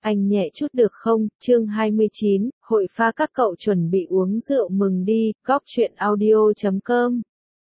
Anh nhẹ chút được không? Chương 29, hội pha các cậu chuẩn bị uống rượu mừng đi, góc chuyện audio.com.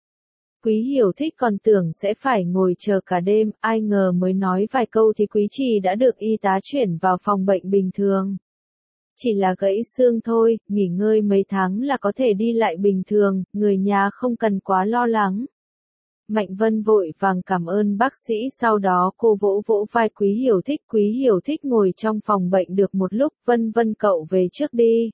Quý Hiểu Thích còn tưởng sẽ phải ngồi chờ cả đêm, ai ngờ mới nói vài câu thì Quý Trì đã được y tá chuyển vào phòng bệnh bình thường. Chỉ là gãy xương thôi, nghỉ ngơi mấy tháng là có thể đi lại bình thường, người nhà không cần quá lo lắng. Mạnh Vân vội vàng cảm ơn bác sĩ, sau đó cô vỗ vỗ vai Quý Hiểu Thích. Quý Hiểu Thích ngồi trong phòng bệnh được một lúc. Vân cậu về trước đi.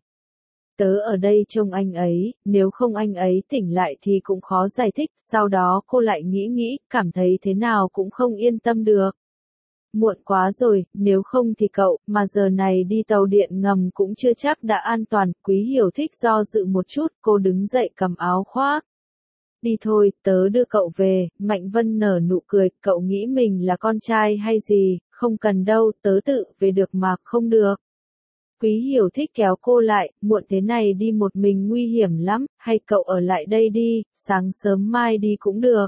Tớ ở đây trông anh ấy, nếu không anh ấy tỉnh lại thì cũng khó giải thích. Sau đó cô lại nghĩ, cảm thấy thế nào cũng không yên tâm được. Muộn quá rồi, nếu không thì cậu, mà giờ này đi tàu điện ngầm cũng chưa chắc đã an toàn. Quý Hiểu Thích do dự một chút, cô đứng dậy cầm áo khoác. Đi thôi, tớ đưa cậu về. Mạnh Vân nở nụ cười, cậu nghĩ mình là con trai hay gì, không cần đâu, tớ tự về được mà, không được. Quý Hiểu Thích kéo cô lại, muộn thế này đi một mình nguy hiểm lắm, hay cậu ở lại đây đi, sáng sớm mai đi cũng được.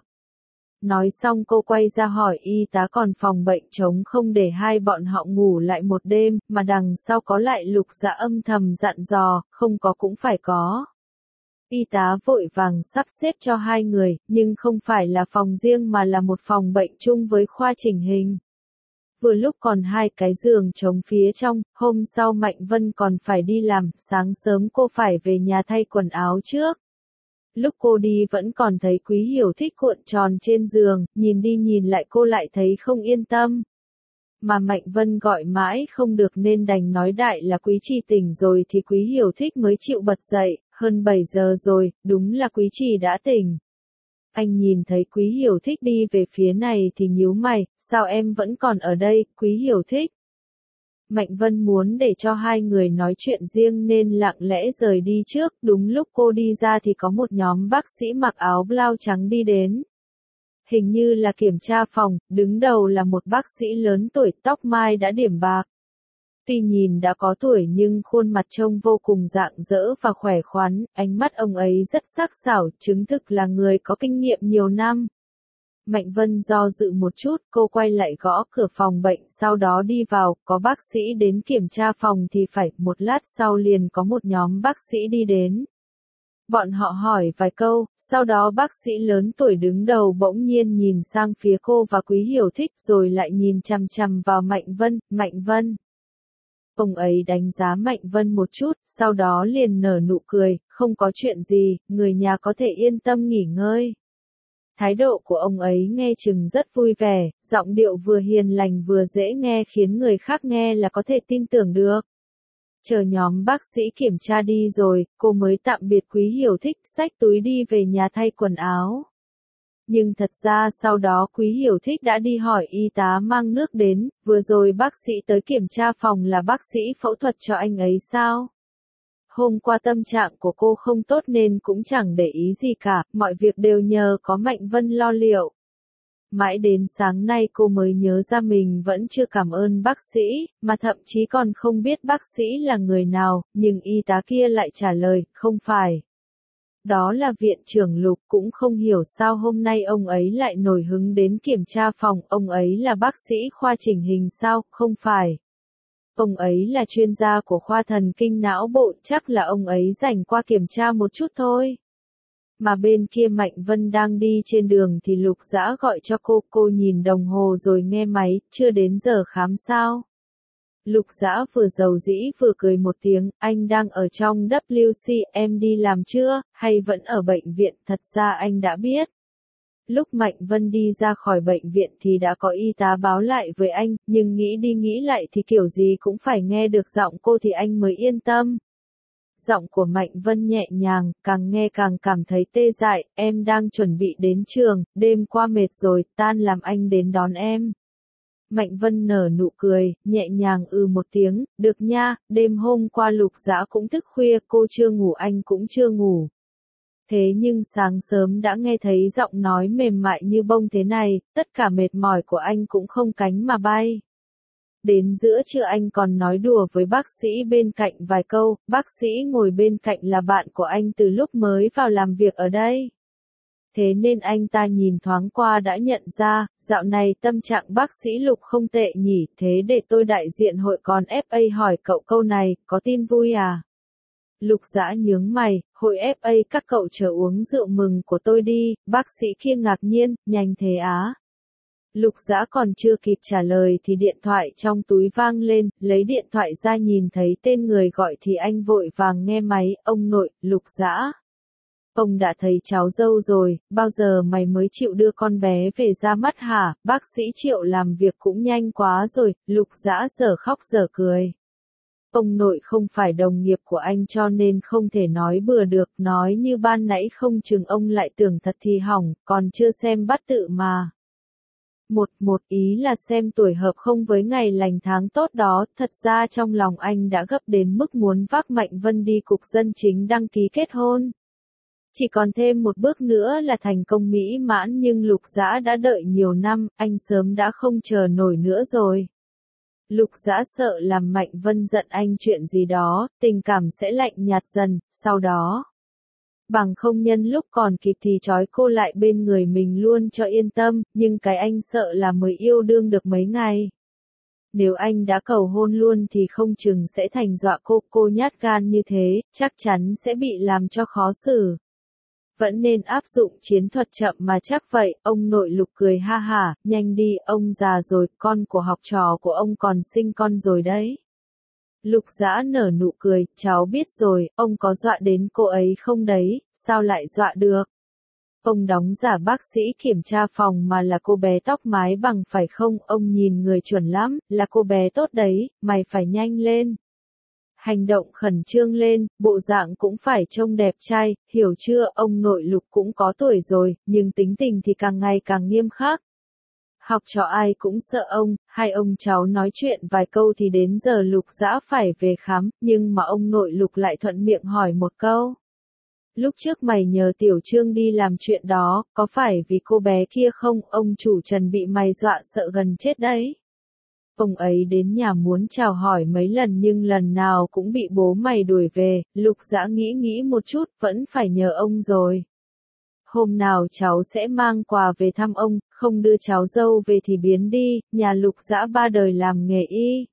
Nói xong cô quay ra hỏi y tá còn phòng bệnh trống không để hai bọn họ ngủ lại một đêm, mà đằng sau có lại Lục Dạ âm thầm dặn dò, không có cũng phải có. Y tá vội vàng sắp xếp cho hai người, nhưng không phải là phòng riêng mà là một phòng bệnh chung với khoa chỉnh hình. Vừa lúc còn hai cái giường trống phía trong, hôm sau Mạnh Vân còn phải đi làm, sáng sớm cô phải về nhà thay quần áo trước. Lúc cô đi vẫn còn thấy Quý Hiểu Thích cuộn tròn trên giường, nhìn đi nhìn lại cô lại thấy không yên tâm. Mà Mạnh Vân gọi mãi không được nên đành nói đại là Quý Trì tỉnh rồi thì Quý Hiểu Thích mới chịu bật dậy, hơn 7 giờ rồi, đúng là Quý Trì đã tỉnh. Anh nhìn thấy Quý Hiểu Thích đi về phía này thì nhíu mày, sao em vẫn còn ở đây, Quý Hiểu Thích? Mạnh Vân muốn để cho hai người nói chuyện riêng nên lặng lẽ rời đi trước, đúng lúc cô đi ra thì có một nhóm bác sĩ mặc áo blau trắng đi đến. Hình như là kiểm tra phòng, đứng đầu là một bác sĩ lớn tuổi, tóc mai đã điểm bạc. Tuy nhìn đã có tuổi nhưng khuôn mặt trông vô cùng rạng rỡ và khỏe khoắn, ánh mắt ông ấy rất sắc sảo, chứng thực là người có kinh nghiệm nhiều năm. Mạnh Vân do dự một chút, cô quay lại gõ cửa phòng bệnh, sau đó đi vào, có bác sĩ đến kiểm tra phòng thì phải, một lát sau liền có một nhóm bác sĩ đi đến. Bọn họ hỏi vài câu, sau đó bác sĩ lớn tuổi đứng đầu bỗng nhiên nhìn sang phía cô và Quý Hiểu Thích rồi lại nhìn chằm chằm vào Mạnh Vân. Ông ấy đánh giá Mạnh Vân một chút, sau đó liền nở nụ cười, không có chuyện gì, người nhà có thể yên tâm nghỉ ngơi. Thái độ của ông ấy nghe chừng rất vui vẻ, giọng điệu vừa hiền lành vừa dễ nghe khiến người khác nghe là có thể tin tưởng được. Chờ nhóm bác sĩ kiểm tra đi rồi, cô mới tạm biệt Quý Hiểu Thích, xách túi đi về nhà thay quần áo. Nhưng thật ra sau đó Quý Hiểu Thích đã đi hỏi y tá mang nước đến, vừa rồi bác sĩ tới kiểm tra phòng là bác sĩ phẫu thuật cho anh ấy sao? Hôm qua tâm trạng của cô không tốt nên cũng chẳng để ý gì cả, mọi việc đều nhờ có Mạnh Vân lo liệu. Mãi đến sáng nay cô mới nhớ ra mình vẫn chưa cảm ơn bác sĩ, mà thậm chí còn không biết bác sĩ là người nào, nhưng y tá kia lại trả lời, không phải. Đó là viện trưởng Lục, cũng không hiểu sao hôm nay ông ấy lại nổi hứng đến kiểm tra phòng, ông ấy là bác sĩ khoa chỉnh hình sao, không phải. Ông ấy là chuyên gia của khoa thần kinh não bộ, chắc là ông ấy rảnh qua kiểm tra một chút thôi. Mà bên kia Mạnh Vân đang đi trên đường thì Lục Dã gọi cho cô nhìn đồng hồ rồi nghe máy, chưa đến giờ khám sao. Lục Dã vừa giàu dĩ vừa cười một tiếng, anh đang ở trong WC, em đi làm chưa, hay vẫn ở bệnh viện, thật ra anh đã biết. Lúc Mạnh Vân đi ra khỏi bệnh viện thì đã có y tá báo lại với anh, nhưng nghĩ đi nghĩ lại thì kiểu gì cũng phải nghe được giọng cô thì anh mới yên tâm. Giọng của Mạnh Vân nhẹ nhàng, càng nghe càng cảm thấy tê dại, em đang chuẩn bị đến trường, đêm qua mệt rồi, tan làm anh đến đón em. Mạnh Vân nở nụ cười, nhẹ nhàng một tiếng, được nha, đêm hôm qua Lục Dã cũng thức khuya, cô chưa ngủ anh cũng chưa ngủ. Thế nhưng sáng sớm đã nghe thấy giọng nói mềm mại như bông thế này, tất cả mệt mỏi của anh cũng không cánh mà bay. Đến giữa trưa anh còn nói đùa với bác sĩ bên cạnh vài câu, bác sĩ ngồi bên cạnh là bạn của anh từ lúc mới vào làm việc ở đây. thế nên anh ta nhìn thoáng qua đã nhận ra, dạo này tâm trạng bác sĩ Lục không tệ nhỉ, thế để tôi đại diện hội còn FA hỏi cậu câu này, có tin vui à? Lục Dã nhướng mày, hội FA các cậu chờ uống rượu mừng của tôi đi, bác sĩ kia ngạc nhiên, nhanh thế á. Lục Dã còn chưa kịp trả lời thì điện thoại trong túi vang lên, lấy điện thoại ra nhìn thấy tên người gọi thì anh vội vàng nghe máy, ông nội, Lục Dã. Ông đã thấy cháu dâu rồi, bao giờ mày mới chịu đưa con bé về ra mắt hả, bác sĩ Triệu làm việc cũng nhanh quá rồi, Lục Dã dở khóc dở cười. Ông nội không phải đồng nghiệp của anh cho nên không thể nói bừa được, nói như ban nãy không chừng ông lại tưởng thật thì hỏng, còn chưa xem bát tự mà. Một ý là xem tuổi hợp không với ngày lành tháng tốt đó, thật ra trong lòng anh đã gấp đến mức muốn vác Mạnh Vân đi cục dân chính đăng ký kết hôn. Chỉ còn thêm một bước nữa là thành công mỹ mãn nhưng Lục Dã đã đợi nhiều năm, anh sớm đã không chờ nổi nữa rồi. Lục Dã sợ làm Mạnh Vân giận anh chuyện gì đó, tình cảm sẽ lạnh nhạt dần, sau đó. Bằng không nhân lúc còn kịp thì trói cô lại bên người mình luôn cho yên tâm, nhưng cái anh sợ là mới yêu đương được mấy ngày. Nếu anh đã cầu hôn luôn thì không chừng sẽ thành dọa cô nhát gan như thế, chắc chắn sẽ bị làm cho khó xử. Vẫn nên áp dụng chiến thuật chậm mà chắc vậy, ông nội Lục cười ha hả, nhanh đi, ông già rồi, con của học trò của ông còn sinh con rồi đấy. Lục Dã nở nụ cười, cháu biết rồi, ông có dọa đến cô ấy không đấy, sao lại dọa được? Ông đóng giả bác sĩ kiểm tra phòng mà là cô bé tóc mái bằng phải không, ông nhìn người chuẩn lắm, là cô bé tốt đấy, mày phải nhanh lên. Hành động khẩn trương lên, bộ dạng cũng phải trông đẹp trai, hiểu chưa, ông nội Lục cũng có tuổi rồi, nhưng tính tình thì càng ngày càng nghiêm khắc. Học trò ai cũng sợ ông, hai ông cháu nói chuyện vài câu thì đến giờ Lục Dã phải về khám, nhưng mà ông nội Lục lại thuận miệng hỏi một câu. Lúc trước mày nhờ Tiểu Trương đi làm chuyện đó, có phải vì cô bé kia không, ông chủ Trần bị mày dọa sợ gần chết đấy. Ông ấy đến nhà muốn chào hỏi mấy lần nhưng lần nào cũng bị bố mày đuổi về, Lục Dã nghĩ một chút, vẫn phải nhờ ông rồi. Hôm nào cháu sẽ mang quà về thăm ông, không đưa cháu dâu về thì biến đi, nhà Lục Dã ba đời làm nghề y.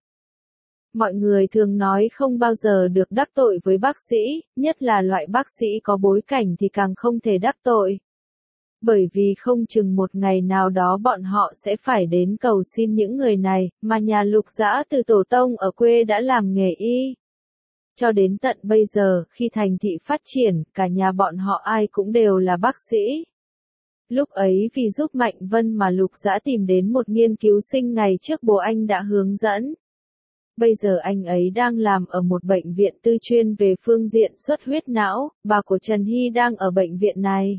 Mọi người thường nói không bao giờ được đắc tội với bác sĩ, nhất là loại bác sĩ có bối cảnh thì càng không thể đắc tội. Bởi vì không chừng một ngày nào đó bọn họ sẽ phải đến cầu xin những người này, mà nhà Lục Dã từ tổ tông ở quê đã làm nghề y. Cho đến tận bây giờ, khi thành thị phát triển, cả nhà bọn họ ai cũng đều là bác sĩ. Lúc ấy vì giúp Mạnh Vân mà Lục Dã tìm đến một nghiên cứu sinh ngày trước bố anh đã hướng dẫn. Bây giờ anh ấy đang làm ở một bệnh viện tư chuyên về phương diện xuất huyết não, bà của Trần Hy đang ở bệnh viện này.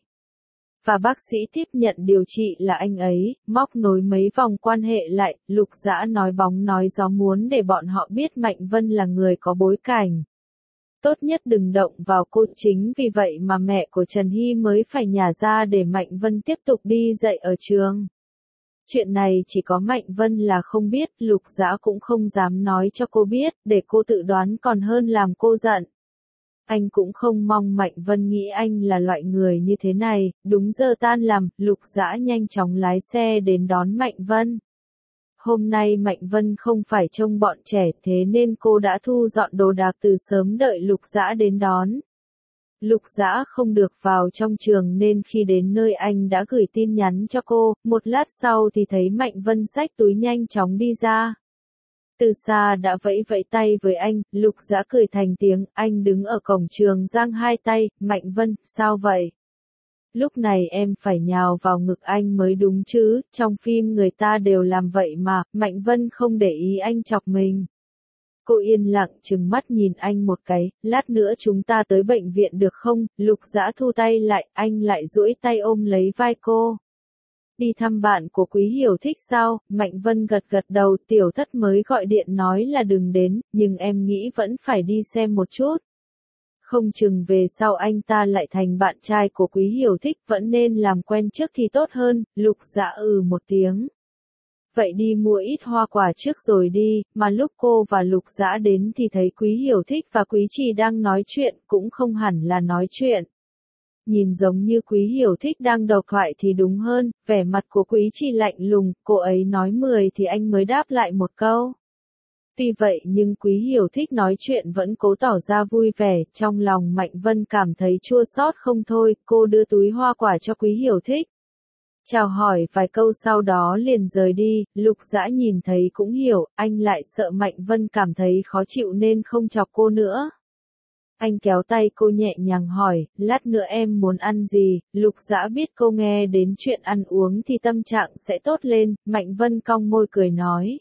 Và bác sĩ tiếp nhận điều trị là anh ấy, móc nối mấy vòng quan hệ lại, Lục Dã nói bóng nói gió muốn để bọn họ biết Mạnh Vân là người có bối cảnh. Tốt nhất đừng động vào cô, chính vì vậy mà mẹ của Trần Hy mới phải nhả ra để Mạnh Vân tiếp tục đi dạy ở trường. Chuyện này chỉ có Mạnh Vân là không biết, Lục Dã cũng không dám nói cho cô biết, để cô tự đoán còn hơn làm cô giận. Anh cũng không mong Mạnh Vân nghĩ anh là loại người như thế này, đúng giờ tan làm, Lục Dã nhanh chóng lái xe đến đón Mạnh Vân. Hôm nay Mạnh Vân không phải trông bọn trẻ thế nên cô đã thu dọn đồ đạc từ sớm đợi Lục Dã đến đón. Lục Dã không được vào trong trường nên khi đến nơi anh đã gửi tin nhắn cho cô, một lát sau thì thấy Mạnh Vân xách túi nhanh chóng đi ra. Từ xa đã vẫy vẫy tay với anh, Lục Dã cười thành tiếng, anh đứng ở cổng trường giang hai tay, Mạnh Vân, sao vậy? Lúc này em phải nhào vào ngực anh mới đúng chứ, trong phim người ta đều làm vậy mà, Mạnh Vân không để ý anh chọc mình. Cô yên lặng trừng mắt nhìn anh một cái, lát nữa chúng ta tới bệnh viện được không? Lục Dã thu tay lại, anh lại duỗi tay ôm lấy vai cô. Đi thăm bạn của Quý Hiểu Thích sao? Mạnh Vân gật gật đầu, Tiểu Thất mới gọi điện nói là đừng đến, nhưng em nghĩ vẫn phải đi xem một chút. Không chừng về sau anh ta lại thành bạn trai của Quý Hiểu Thích, vẫn nên làm quen trước thì tốt hơn, Lục Dã một tiếng. Vậy đi mua ít hoa quả trước rồi đi, mà lúc cô và Lục Dã đến thì thấy Quý Hiểu Thích và Quý Trì đang nói chuyện, cũng không hẳn là nói chuyện. nhìn giống như Quý Hiểu Thích đang độc thoại thì đúng hơn, vẻ mặt của Quý Trì lạnh lùng, cô ấy nói 10 thì anh mới đáp lại một câu. Tuy vậy nhưng Quý Hiểu Thích nói chuyện vẫn cố tỏ ra vui vẻ, trong lòng Mạnh Vân cảm thấy chua xót không thôi, cô đưa túi hoa quả cho Quý Hiểu Thích. Chào hỏi vài câu sau đó liền rời đi, Lục Dã nhìn thấy cũng hiểu, anh lại sợ Mạnh Vân cảm thấy khó chịu nên không chọc cô nữa. Anh kéo tay cô nhẹ nhàng hỏi, lát nữa em muốn ăn gì? Lục Dã biết cô nghe đến chuyện ăn uống thì tâm trạng sẽ tốt lên, Mạnh Vân cong môi cười nói.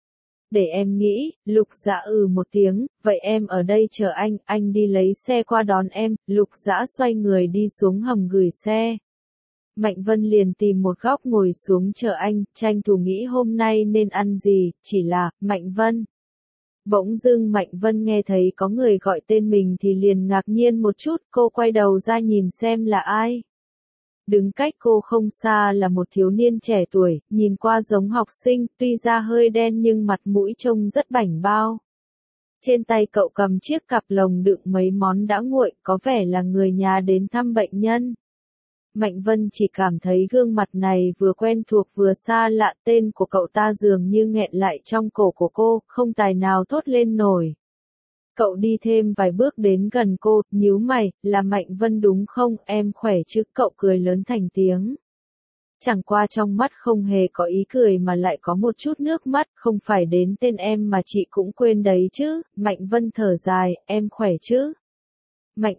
Để em nghĩ, Lục Dã một tiếng, vậy em ở đây chờ anh đi lấy xe qua đón em, Lục Dã xoay người đi xuống hầm gửi xe. Mạnh Vân liền tìm một góc ngồi xuống chờ anh, tranh thủ nghĩ hôm nay nên ăn gì, chỉ là, Mạnh Vân. Bỗng dưng Mạnh Vân nghe thấy có người gọi tên mình thì liền ngạc nhiên một chút, cô quay đầu ra nhìn xem là ai. Đứng cách cô không xa là một thiếu niên trẻ tuổi, nhìn qua giống học sinh, tuy da hơi đen nhưng mặt mũi trông rất bảnh bao. Trên tay cậu cầm chiếc cặp lồng đựng mấy món đã nguội, có vẻ là người nhà đến thăm bệnh nhân. Mạnh Vân chỉ cảm thấy gương mặt này vừa quen thuộc vừa xa lạ, tên của cậu ta dường như nghẹn lại trong cổ của cô, không tài nào thốt lên nổi. Cậu đi thêm vài bước đến gần cô, nhíu mày, là Mạnh Vân đúng không, em khỏe chứ, cậu cười lớn thành tiếng. Chẳng qua trong mắt không hề có ý cười mà lại có một chút nước mắt, không phải đến tên em mà chị cũng quên đấy chứ, Mạnh Vân thở dài, em khỏe chứ. Mạnh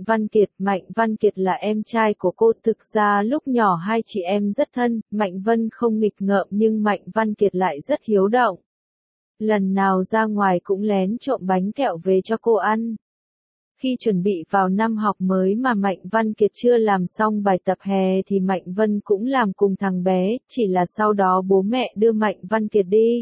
Văn Kiệt là em trai của cô, thực ra lúc nhỏ hai chị em rất thân, Mạnh Vân không nghịch ngợm nhưng Mạnh Văn Kiệt lại rất hiếu động. Lần nào ra ngoài cũng lén trộm bánh kẹo về cho cô ăn. Khi chuẩn bị vào năm học mới mà Mạnh Văn Kiệt chưa làm xong bài tập hè thì Mạnh Vân cũng làm cùng thằng bé, chỉ là sau đó bố mẹ đưa Mạnh Văn Kiệt đi.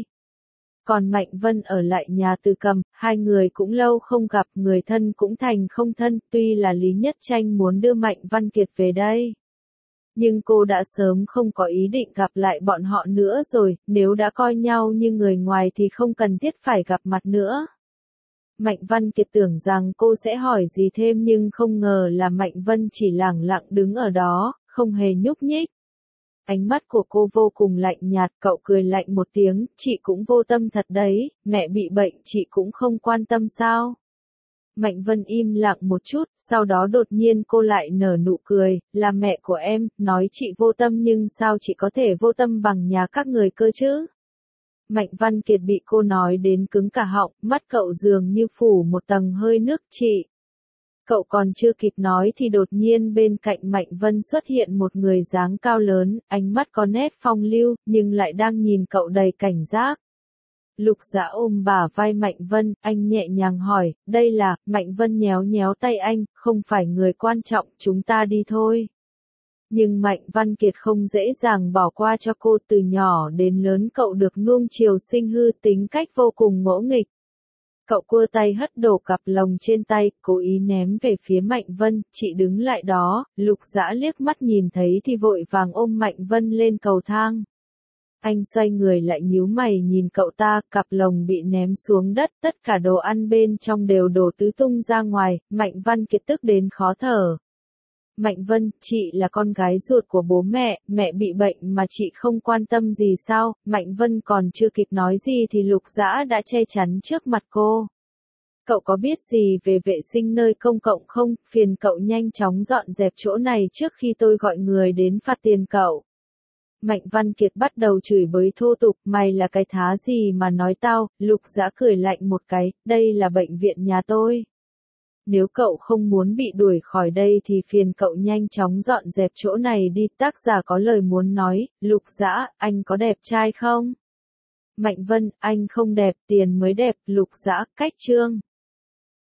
Còn Mạnh Vân ở lại nhà Từ Cầm, hai người cũng lâu không gặp, người thân cũng thành không thân, tuy là Lý Nhất Tranh muốn đưa Mạnh Văn Kiệt về đây. Nhưng cô đã sớm không có ý định gặp lại bọn họ nữa rồi, nếu đã coi nhau như người ngoài thì không cần thiết phải gặp mặt nữa. Mạnh Văn Kiệt tưởng rằng cô sẽ hỏi gì thêm nhưng không ngờ là Mạnh Vân chỉ lẳng lặng đứng ở đó, không hề nhúc nhích. Ánh mắt của cô vô cùng lạnh nhạt, cậu cười lạnh một tiếng, chị cũng vô tâm thật đấy, mẹ bị bệnh chị cũng không quan tâm sao. Mạnh Vân im lặng một chút, sau đó đột nhiên cô lại nở nụ cười, là mẹ của em, nói chị vô tâm nhưng sao chị có thể vô tâm bằng nhà các người cơ chứ. Mạnh Văn Kiệt bị cô nói đến cứng cả họng, mắt cậu dường như phủ một tầng hơi nước, chị. Cậu còn chưa kịp nói thì đột nhiên bên cạnh Mạnh Vân xuất hiện một người dáng cao lớn, ánh mắt có nét phong lưu, nhưng lại đang nhìn cậu đầy cảnh giác. Lục Dã ôm bả vai Mạnh Vân, anh nhẹ nhàng hỏi, đây là, Mạnh Vân nhéo nhéo tay anh, không phải người quan trọng, chúng ta đi thôi. Nhưng Mạnh Văn Kiệt không dễ dàng bỏ qua cho cô, từ nhỏ đến lớn cậu được nuông chiều sinh hư, tính cách vô cùng ngỗ nghịch. Cậu cua tay hất đổ cặp lồng trên tay, cố ý ném về phía Mạnh Vân, chị đứng lại đó, Lục Dã liếc mắt nhìn thấy thì vội vàng ôm Mạnh Vân lên cầu thang. Anh xoay người lại nhíu mày nhìn cậu ta, cặp lồng bị ném xuống đất, tất cả đồ ăn bên trong đều đổ tứ tung ra ngoài, Mạnh Văn Kiệt tức đến khó thở. Mạnh Vân, chị là con gái ruột của bố mẹ bị bệnh mà chị không quan tâm gì sao, Mạnh Vân còn chưa kịp nói gì thì Lục Dã đã che chắn trước mặt cô. Cậu có biết gì về vệ sinh nơi công cộng không, phiền cậu nhanh chóng dọn dẹp chỗ này trước khi tôi gọi người đến phạt tiền cậu. Mạnh Văn Kiệt bắt đầu chửi bới thô tục, mày là cái thá gì mà nói tao, Lục Dã cười lạnh một cái, đây là bệnh viện nhà tôi. Nếu cậu không muốn bị đuổi khỏi đây thì phiền cậu nhanh chóng dọn dẹp chỗ này đi, tác giả có lời muốn nói, Lục Dã, anh có đẹp trai không? Mạnh Vân, anh không đẹp, tiền mới đẹp, Lục Dã, cách chương.